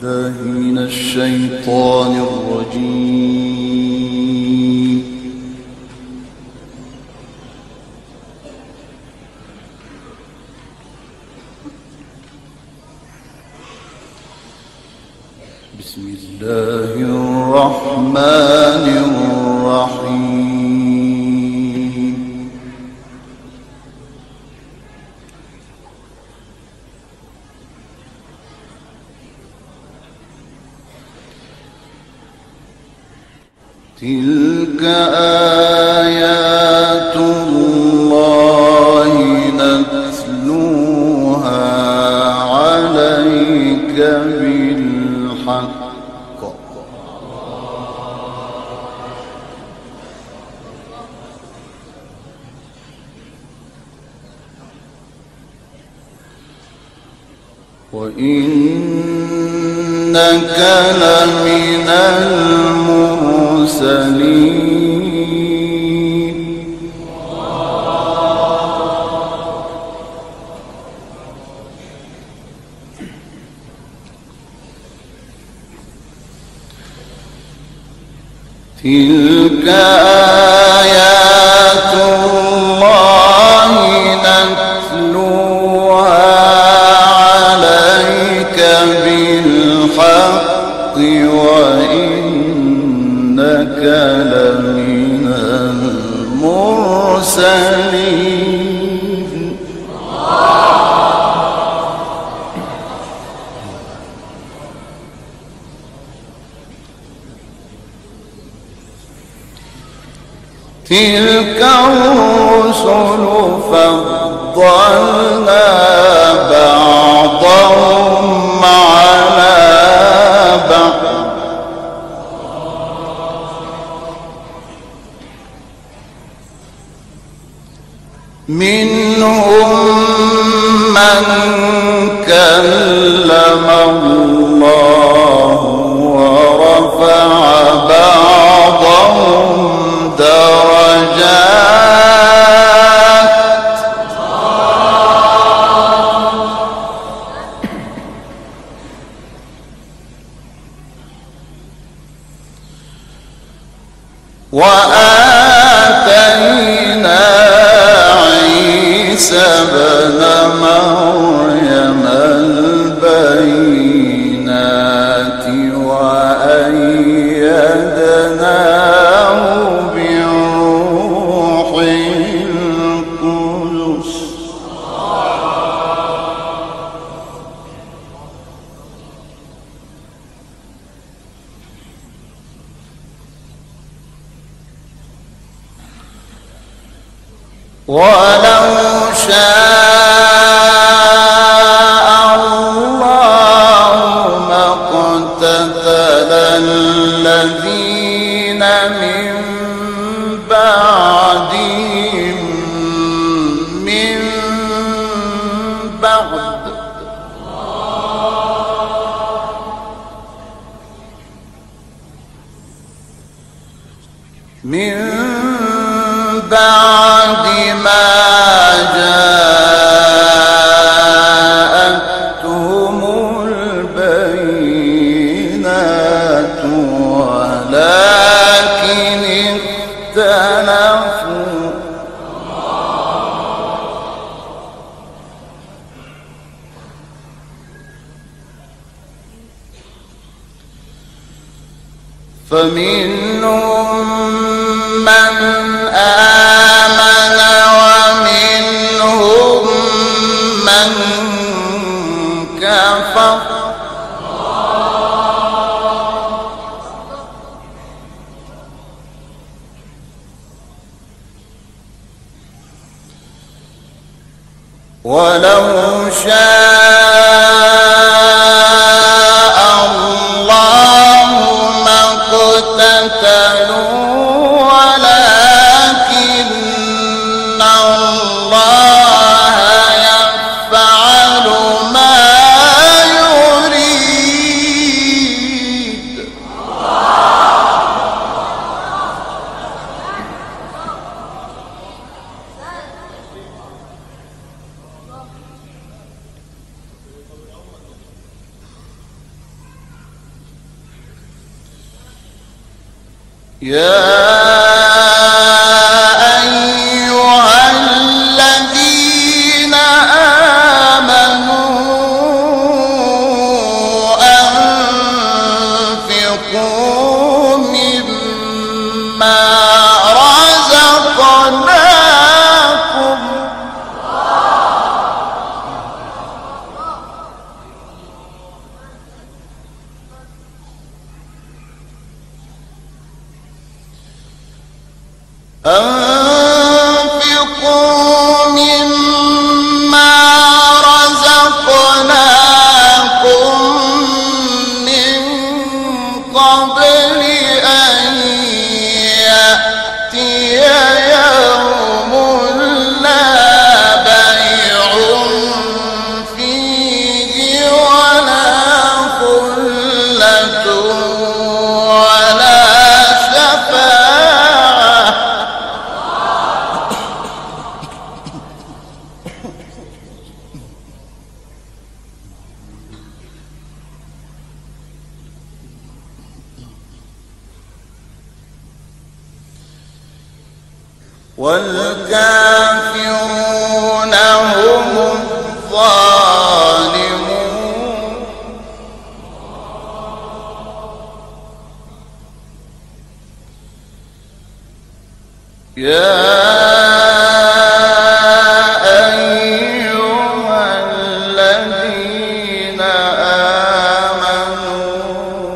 بالله من الشيطان الرجيم. بسم الله الرحمن الرحيم. تلك آيات الله نتلوها عليك بالحق. وإنك لمن المرسلين. تلك آيات الله نتلوها عليك بالحق وإنك لمن المرسلين. تلك الرسل فضلنا بعضهم على بعض منهم من كلم الله ورفع بعضهم درجات وآتينا عيسى ابن مريم البينات وأيدناه بروح القدس. ولو شاء الله ما اقتتل الذين من بعدهم من بعد ما جاءتهم البينات ولكن اختلفوا فمنهم من آمن ومنهم من كفر ولو شاء الله ما اقتتلوا ولكن الله يفعل ما يريد. يا أيها الذين آمنوا أنفقوا مما رزقناكم من قبل أن يأتي يوم لا بيع فيه ولا خلة ولا شفاعة والكافرون هم الظالمون يا أيها الذين آمنوا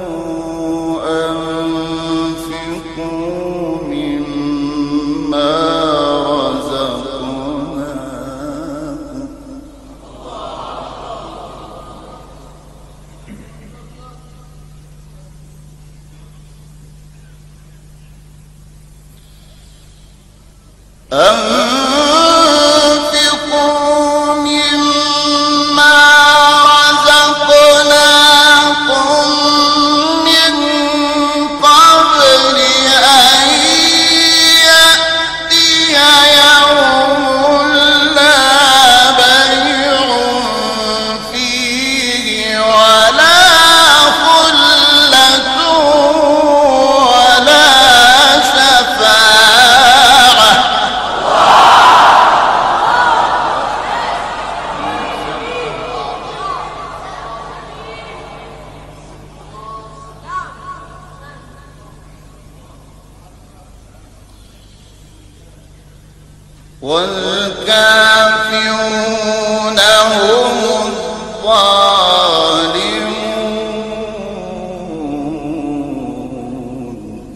أنفقوا مما رزقناكم من قبل أن يأتي يوم لا بيع فيه ولا خلة ولا شفاعة والكافرون هم الظالمون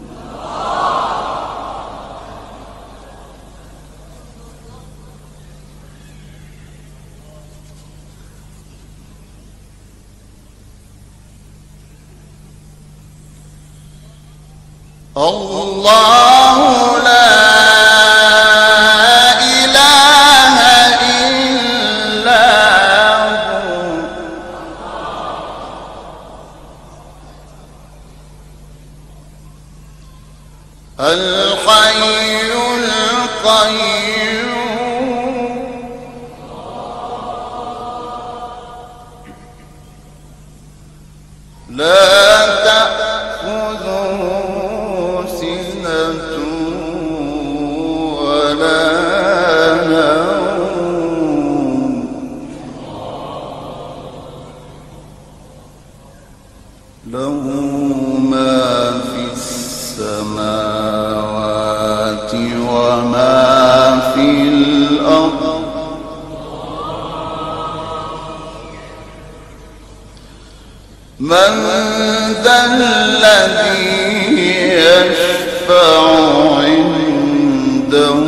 الله لا إله إلا هو الحي القيوم لا تأخذه سنة ولا نوم له ما في السماوات وما في الأرض من ذا الذي يشفع عنده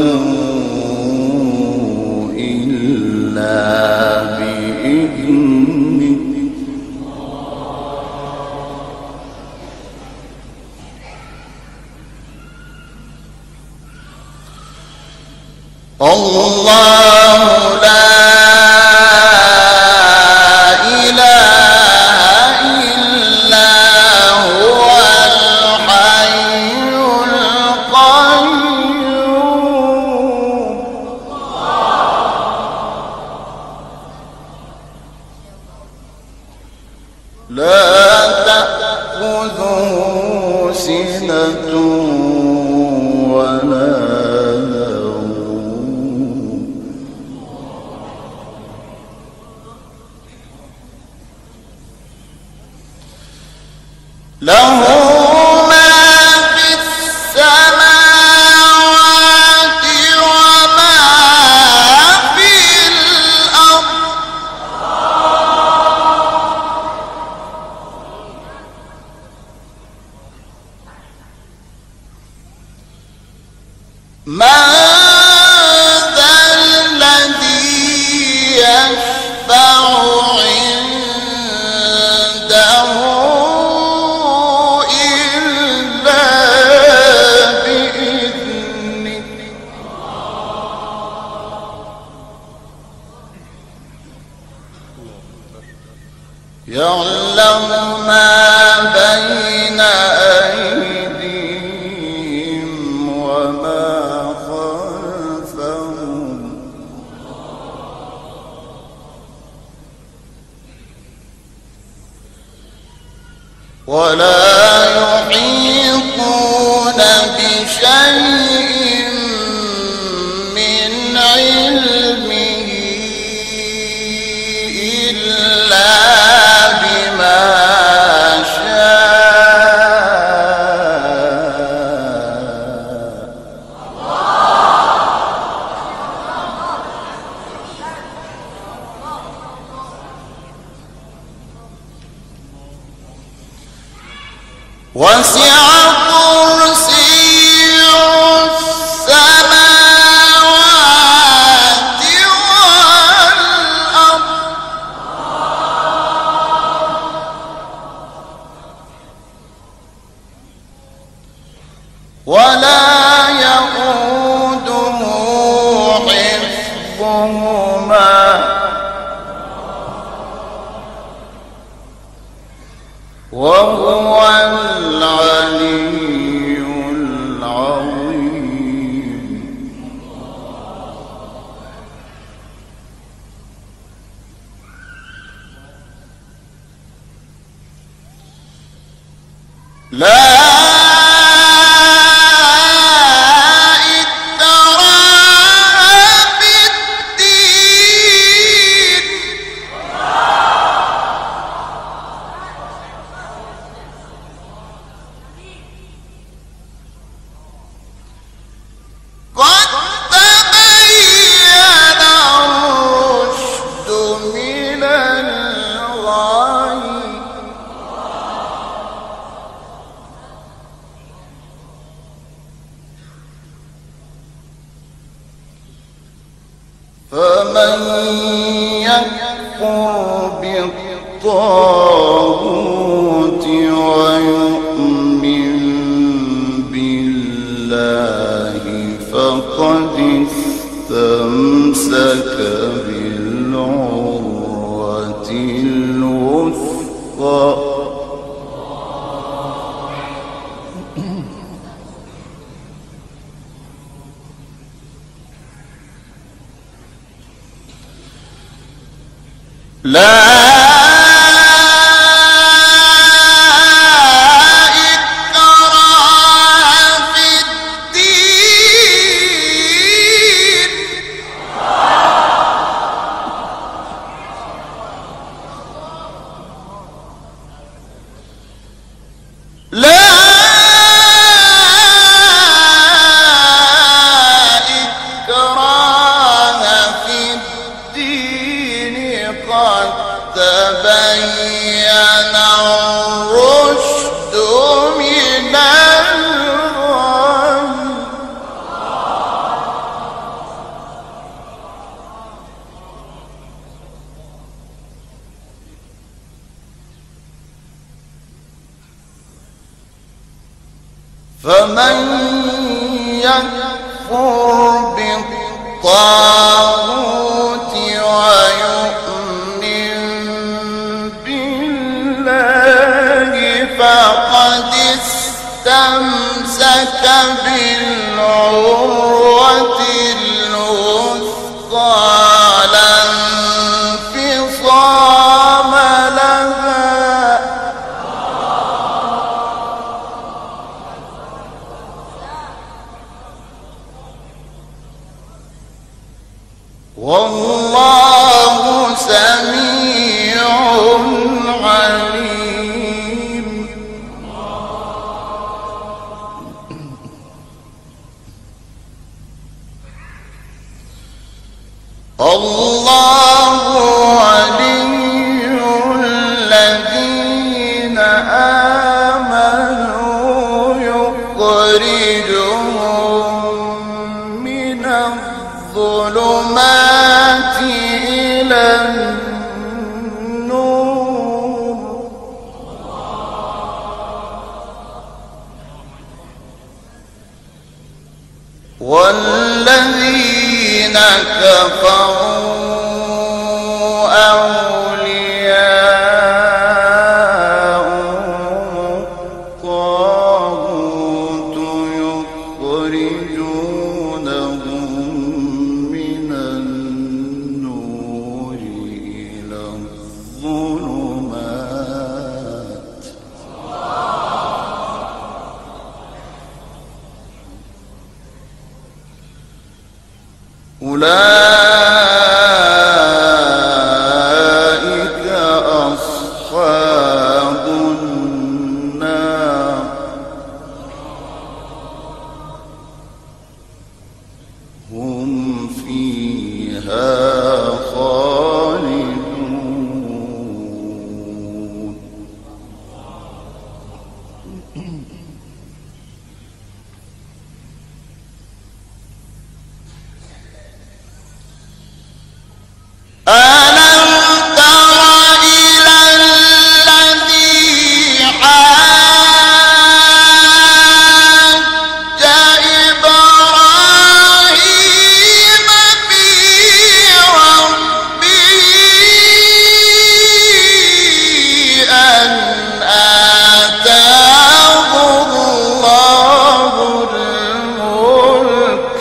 إلا بإذنه الله لا إله إلا هو الحي القيوم لا تأخذه سنة له ما في السماوات وما في الأرض من ذا الذي يشفع عنده إلا بإذنه يعلم ما بين أيديهم وما خلفهم ولا يحيطون بشيء من علمه إلا بما شاء وسع كرسيه السماوات والأرض ولا يئوده حفظهما وهو العلي العظيم لا إكراه في الدين قد تبين الرشد من الغي فمن يكفر بالطاغوت ويؤمن بالله فقد استمسك بالعروة الوثقى لا إكراه في الدين لا إكراه في الدين قد تبين الرشد من الغي فمن يكفر بالطاغوت ويؤمن بالله فقد استمسك بالعروة الوثقى لا انفصام لها والله سميع عليم يخرجهم من الظلمات إلى النور والذين كفروا أولياءهم الطاغوت يخرجونهم من النور إلى الظلمات أولئك أصحاب النار هم فيها خالدون ألم تر إلى الذي حاج إبراهيم في ربه أن آتاه الله الملك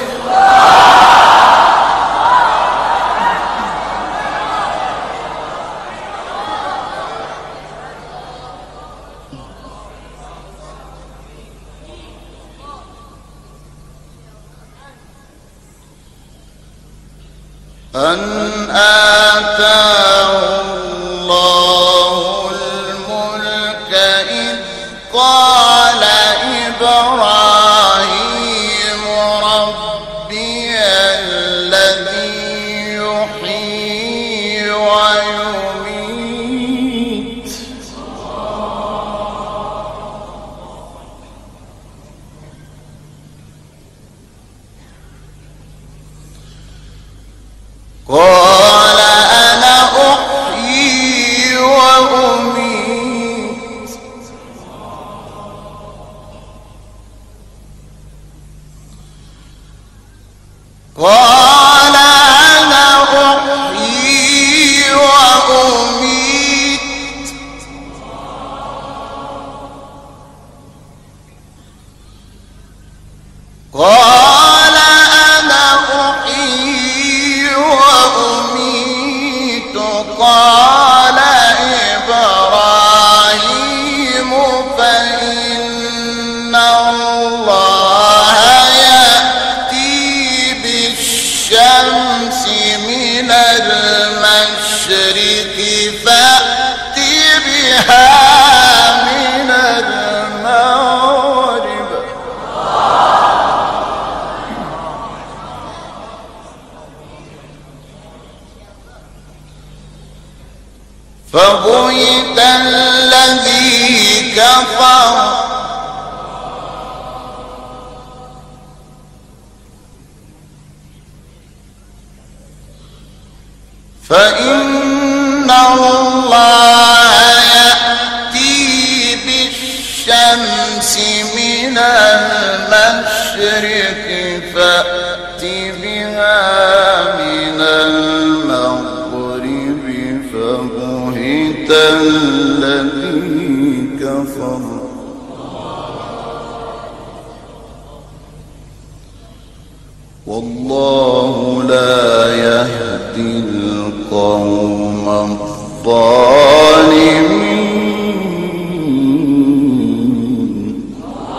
أن آتاه الله الملك إذ قال إبراهيم ربي الذي يحيي ويميت قال أنا أحيي وأميت قال أنا أحيي وأميت قال أنا أحيي وأميت قال إبراهيم فإن الله يأتي بالشمس من المشرق فأت بها من المغرب فبهت الذي كفر فإن الله يأتي بالشمس من المشرق فأت بها من المغرب فبهت الذي كفر والله لا يهدي القوم الظالمين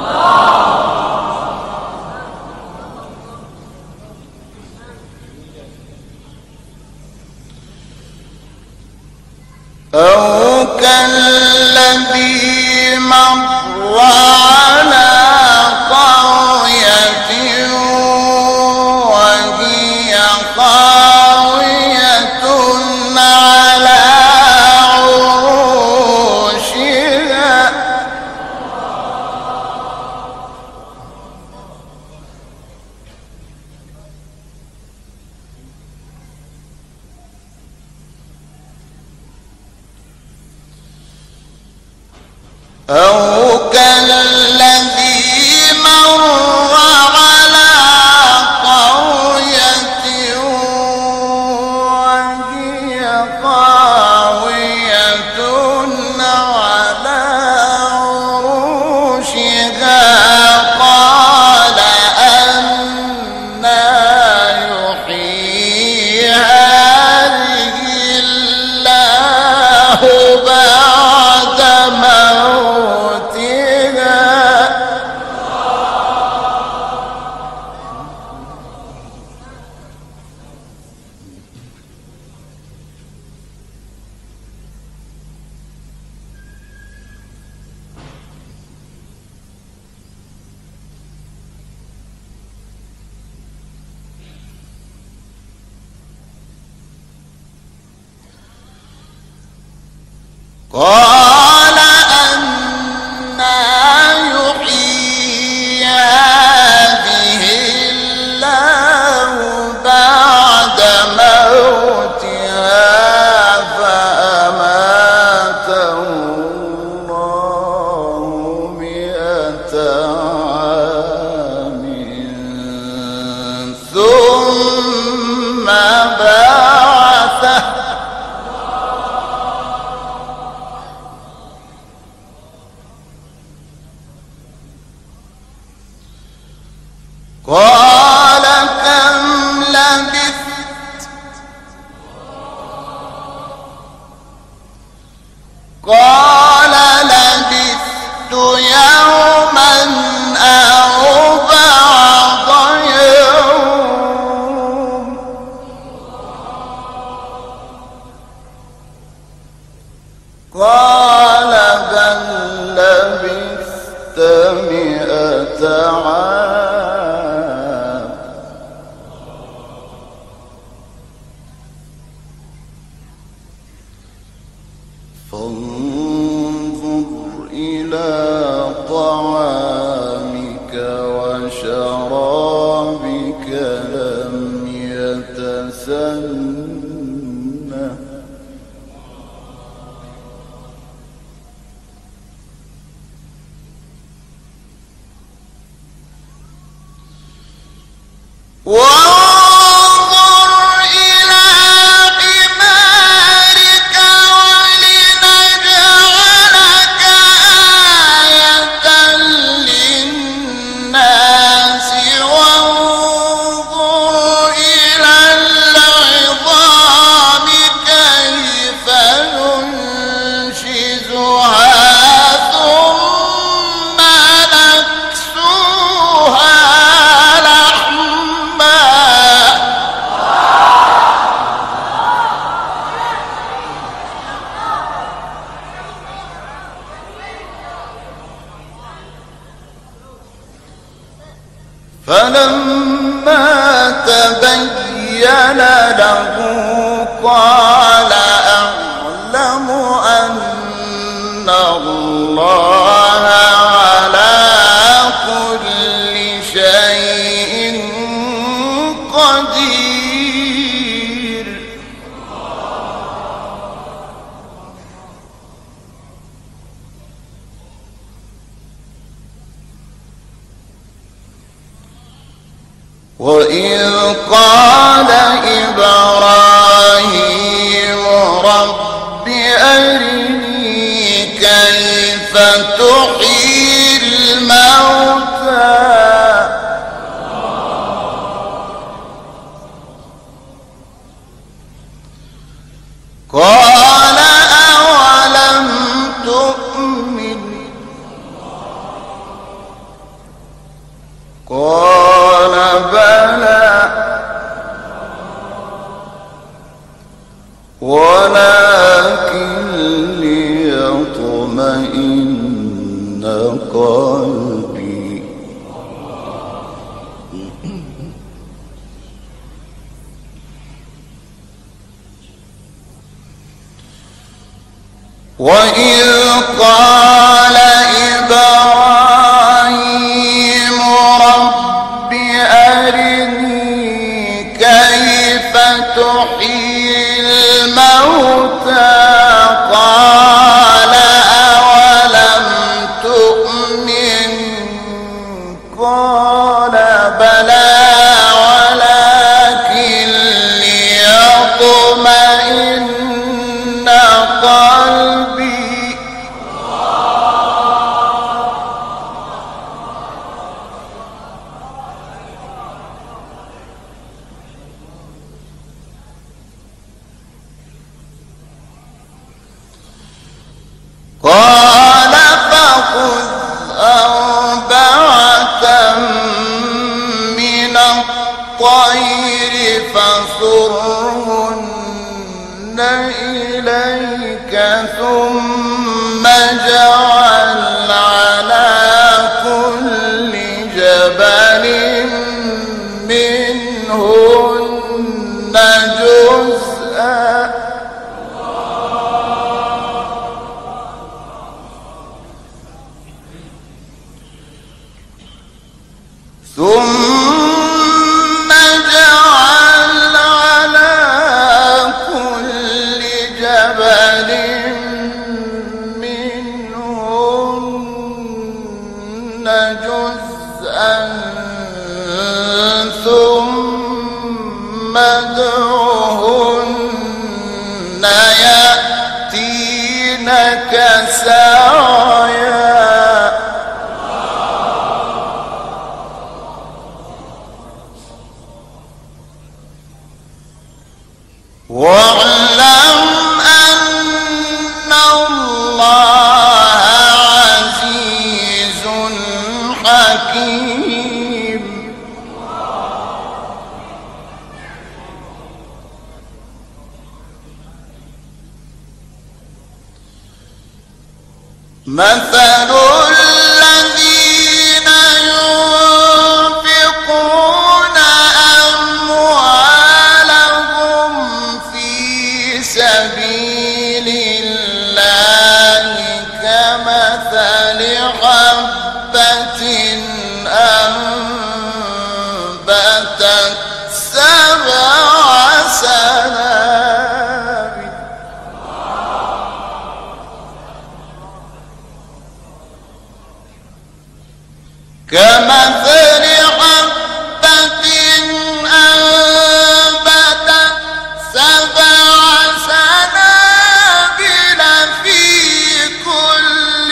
أو كالذي مر على قرية وهي خاوية على عروشها أو كالذي مر على قرية وهي خاوية على عروشها قال أنى يحيي هذه الله بعد موتها قال أنى يحيي هذه الله بعد موتها فأماته الله 100 عام ثم بعثه قال كم لبثت قال لبثت يوما أو بعض يوم قال بل لبثت 100 عام فانظر إلى طعامك وشرابك لم يتسنه وانظر إلى حمارك ولنجعلك آية للناس وانظر إلى العظام كيف ننشزها ثم نكسوها لحما فلما تبين له قال أعلم أن الله على كل شيء قدير وإذ قال إبراهيم رب أرني كيف تحيي الموتى قال أولم تؤمن قال بلى ولكن ليطمئن قلبي وإذ قال إبراهيم رب أرني كيف تحيي الموتى قال أولم ثم جعل على كل جبل منهن جزءا ثم جعل على كل جبل منهن جزءا ثم ادعهن يأتينك سعيا واعلم أن الله عزيز حكيم مثل الذين ينفقون أموالهم في سبيل الله كمثل حبة أنبتت 7 سنابل كمثل حبة أنبتت 7 سنابل في كل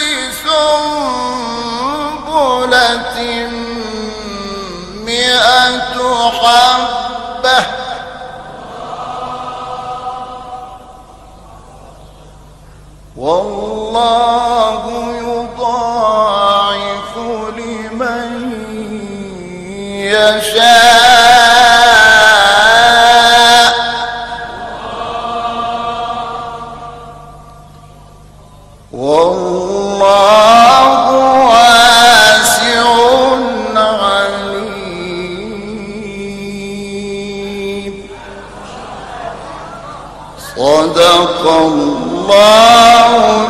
سنبلة 100 حبة والله يضاعف لمن يشاء والله واسع عليم صدق الله